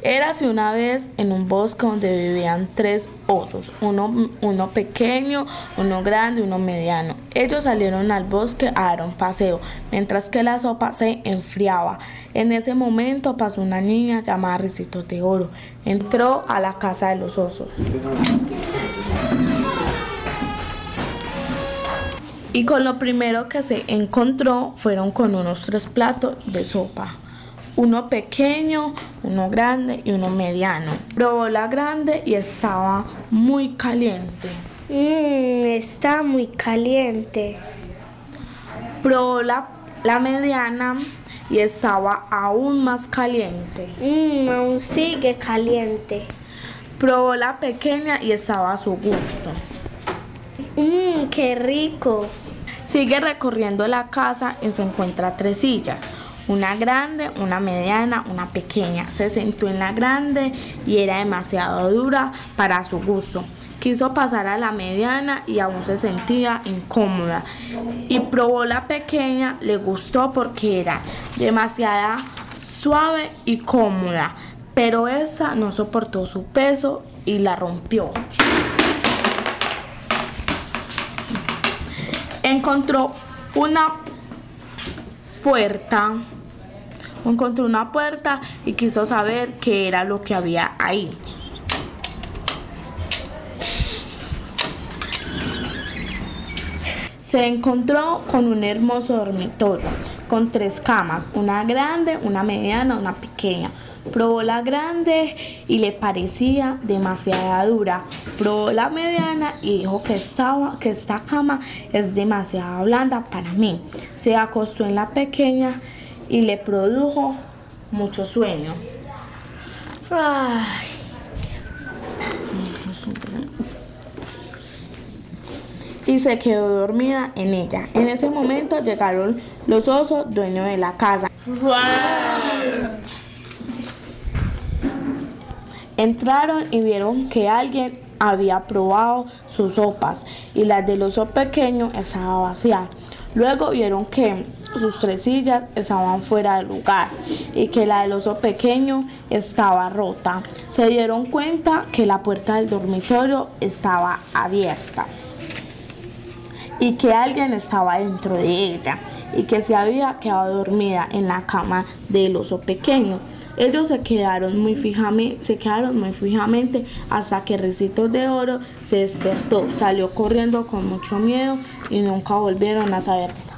Érase una vez en un bosque donde vivían 3 osos, uno pequeño, uno grande y uno mediano. Ellos salieron al bosque a dar un paseo, mientras que la sopa se enfriaba. En ese momento pasó una niña llamada Ricitos de Oro. Entró a la casa de los osos. Y con lo primero que se encontró fueron con unos 3 platos de sopa. Uno pequeño, uno grande y uno mediano. Probó la grande y estaba muy caliente. Está muy caliente. Probó la mediana y estaba aún más caliente. Aún sigue caliente. Probó la pequeña y estaba a su gusto. Qué rico. Sigue recorriendo la casa y se encuentra 3 sillas. Una grande, una mediana, una pequeña. Se sentó en la grande y era demasiado dura para su gusto. Quiso pasar a la mediana y aún se sentía incómoda. Y probó la pequeña, le gustó porque era demasiado suave y cómoda. Pero esa no soportó su peso y la rompió. Encontró una puerta y quiso saber qué era lo que había ahí. Se encontró con un hermoso dormitorio, con 3 camas, una grande, una mediana, una pequeña. Probó la grande y le parecía demasiado dura. Probó la mediana y dijo que esta cama es demasiado blanda para mí. Se acostó en la pequeña y le produjo mucho sueño. Ay. Y se quedó dormida en ella. En ese momento llegaron los osos, dueños de la casa. Entraron y vieron que alguien había probado sus sopas y las del oso pequeño estaba vacía. Luego vieron que sus 3 sillas estaban fuera del lugar y que la del oso pequeño estaba rota. Se dieron cuenta que la puerta del dormitorio estaba abierta y que alguien estaba dentro de ella y que se había quedado dormida en la cama del oso pequeño. Ellos se quedaron muy fijamente hasta que Ricitos de Oro se despertó, salió corriendo con mucho miedo y nunca volvieron a saber